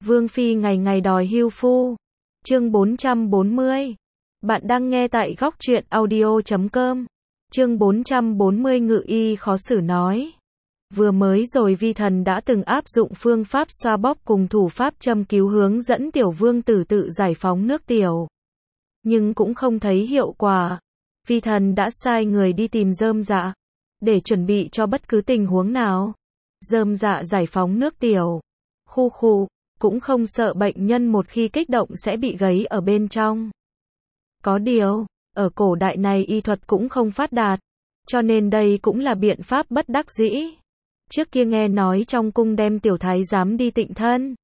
Vương Phi ngày ngày đòi hưu phu. Chương 440. Bạn đang nghe tại góc truyện audio.com. Chương 440 Ngự y khó xử nói. Vừa mới rồi vi thần đã từng áp dụng phương pháp xoa bóp cùng thủ pháp châm cứu hướng dẫn tiểu vương tử tự giải phóng nước tiểu. Nhưng cũng không thấy hiệu quả. Vi thần đã sai người đi tìm Rơm Dạ, để chuẩn bị cho bất cứ tình huống nào. Rơm Dạ giải phóng nước tiểu. Khu khụ, cũng không sợ bệnh nhân một khi kích động sẽ bị gáy ở bên trong. Có điều, ở cổ đại này y thuật cũng không phát đạt, cho nên đây cũng là biện pháp bất đắc dĩ. Trước kia nghe nói trong cung đem tiểu thái giám đi tịnh thân,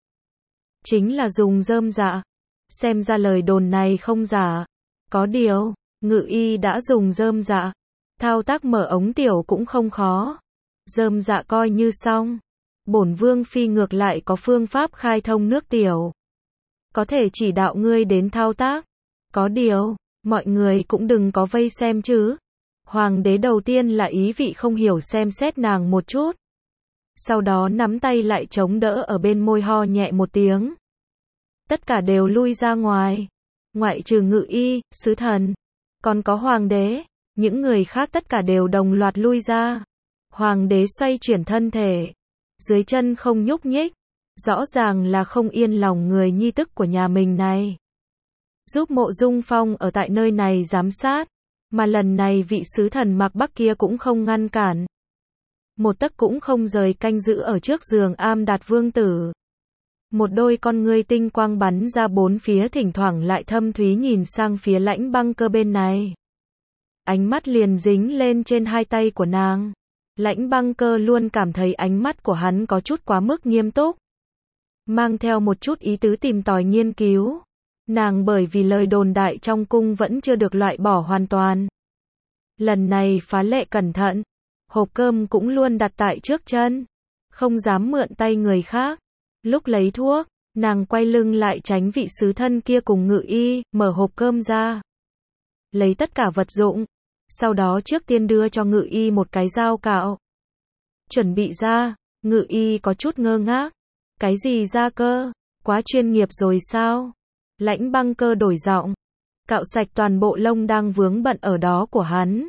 chính là dùng Rơm Dạ. Xem ra lời đồn này không giả. Có điều, Ngự y đã dùng Rơm Dạ. Thao tác mở ống tiểu cũng không khó. Rơm Dạ coi như xong. Bổn Vương Phi ngược lại có phương pháp khai thông nước tiểu, có thể chỉ đạo ngươi đến thao tác. Có điều, mọi người cũng đừng có vây xem chứ. Hoàng đế đầu tiên là ý vị không hiểu xem xét nàng một chút, sau đó nắm tay lại chống đỡ ở bên môi ho nhẹ một tiếng. Tất cả đều lui ra ngoài. Ngoại trừ Ngự y, sứ thần, còn có hoàng đế, những người khác tất cả đều đồng loạt lui ra. Hoàng đế xoay chuyển thân thể, dưới chân không nhúc nhích, rõ ràng là không yên lòng người nhi tức của nhà mình này. Giúp Mộ Dung Phong ở tại nơi này giám sát, mà lần này vị sứ thần Mạc Bắc kia cũng không ngăn cản. Một tấc cũng không rời canh giữ ở trước giường Am Đạt vương tử. Một đôi con ngươi tinh quang bắn ra bốn phía, thỉnh thoảng lại thâm thúy nhìn sang phía Lãnh Băng Cơ bên này. Ánh mắt liền dính lên trên hai tay của nàng. Lãnh Băng Cơ luôn cảm thấy ánh mắt của hắn có chút quá mức nghiêm túc, mang theo một chút ý tứ tìm tòi nghiên cứu. Nàng bởi vì lời đồn đại trong cung vẫn chưa được loại bỏ hoàn toàn, lần này phá lệ cẩn thận. Hộp cơm cũng luôn đặt tại trước chân, không dám mượn tay người khác. Lúc lấy thuốc, nàng quay lưng lại tránh vị sứ thân kia cùng Ngự y, mở hộp cơm ra, lấy tất cả vật dụng, sau đó trước tiên đưa cho Ngự y một cái dao cạo. Chuẩn bị ra. Ngự y có chút ngơ ngác. Cái gì ra cơ? Quá chuyên nghiệp rồi sao? Lãnh Băng Cơ đổi giọng, cạo sạch toàn bộ lông đang vướng bận ở đó của hắn.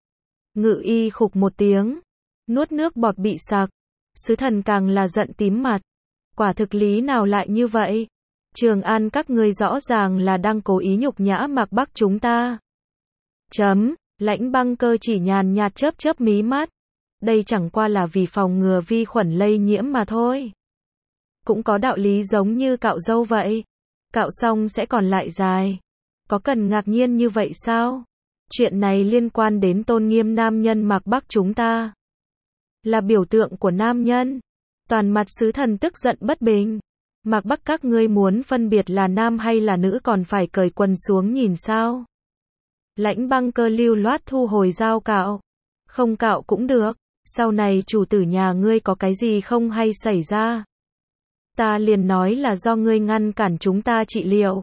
Ngự y khục một tiếng, nuốt nước bọt bị sặc. Sứ thần càng là giận tím mặt. Quả thực lý nào lại như vậy? Trường An các ngươi rõ ràng là đang cố ý nhục nhã Mạc Bắc chúng ta. Lãnh Băng Cơ chỉ nhàn nhạt chớp chớp mí mắt. Đây chẳng qua là vì phòng ngừa vi khuẩn lây nhiễm mà thôi. Cũng có đạo lý giống như cạo râu vậy. Cạo xong sẽ còn lại dài. Có cần ngạc nhiên như vậy sao? Chuyện này liên quan đến tôn nghiêm nam nhân Mạc Bắc chúng ta. Là biểu tượng của nam nhân. Toàn mặt sứ thần tức giận bất bình. Mạc Bắc các ngươi muốn phân biệt là nam hay là nữ còn phải cởi quần xuống nhìn sao? Lãnh Băng Cơ lưu loát thu hồi dao cạo. Không cạo cũng được. Sau này chủ tử nhà ngươi có cái gì không hay xảy ra, ta liền nói là do ngươi ngăn cản chúng ta trị liệu.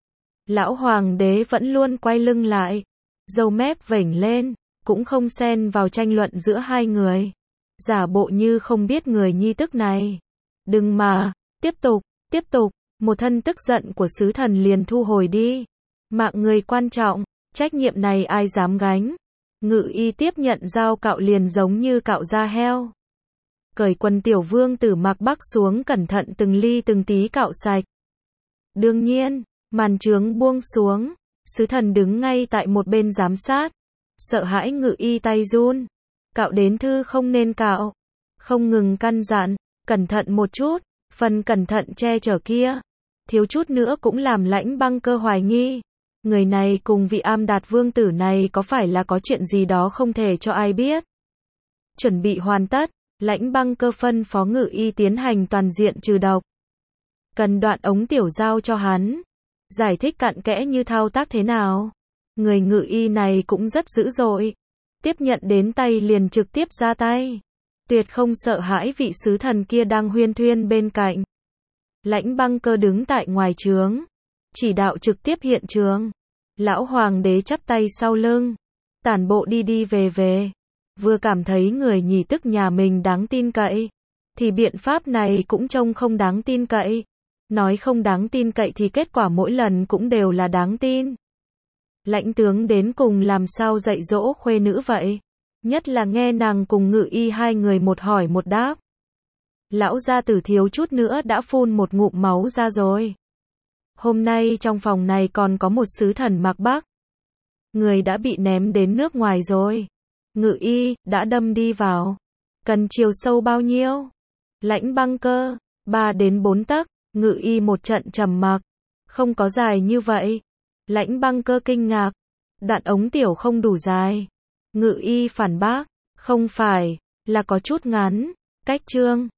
Lão hoàng đế vẫn luôn quay lưng lại, râu mép vểnh lên, cũng không xen vào tranh luận giữa hai người, giả bộ như không biết người nhi tức này. Đừng mà, tiếp tục, một thân tức giận của sứ thần liền thu hồi đi. Mạng người quan trọng, trách nhiệm này ai dám gánh. Ngự y tiếp nhận dao cạo liền giống như cạo da heo. Cởi quần tiểu vương tử Mạc Bắc xuống, cẩn thận từng ly từng tí cạo sạch. Đương nhiên, màn trướng buông xuống, sứ thần đứng ngay tại một bên giám sát, sợ hãi Ngự y tay run. Cạo đến thư không nên cạo, không ngừng căn dặn, cẩn thận một chút, phần cẩn thận che chở kia, thiếu chút nữa cũng làm Lãnh Băng Cơ hoài nghi. Người này cùng vị Am Đạt vương tử này có phải là có chuyện gì đó không thể cho ai biết. Chuẩn bị hoàn tất, Lãnh Băng Cơ phân phó Ngự y tiến hành toàn diện trừ độc. Cần đoạn ống tiểu giao cho hắn, giải thích cặn kẽ như thao tác thế nào. Người Ngự y này cũng rất dữ dội, tiếp nhận đến tay liền trực tiếp ra tay, tuyệt không sợ hãi vị sứ thần kia đang huyên thuyên bên cạnh. Lãnh Băng Cơ đứng tại ngoài trướng, chỉ đạo trực tiếp hiện trường. Lão hoàng đế chắp tay sau lưng, tản bộ đi đi về về. Vừa cảm thấy người nhì tức nhà mình đáng tin cậy, thì biện pháp này cũng trông không đáng tin cậy. Nói không đáng tin cậy thì kết quả mỗi lần cũng đều là đáng tin. Lãnh tướng đến cùng làm sao dạy dỗ khuê nữ vậy? Nhất là nghe nàng cùng Ngự Y hai người một hỏi một đáp. Lão gia tử thiếu chút nữa đã phun một ngụm máu ra rồi. Hôm nay trong phòng này còn có một sứ thần Mạc Bắc. Người đã bị ném đến nước ngoài rồi. Ngự Y, đã đâm đi vào. Cần chiều sâu bao nhiêu? Lãnh Băng Cơ, 3 đến 4 tấc. Ngự Y một trận trầm mặc. Không có dài như vậy. Lãnh Băng Cơ kinh ngạc. Đoạn ống tiểu không đủ dài. Ngự Y phản bác. Không phải, là có chút ngắn. Cách chương.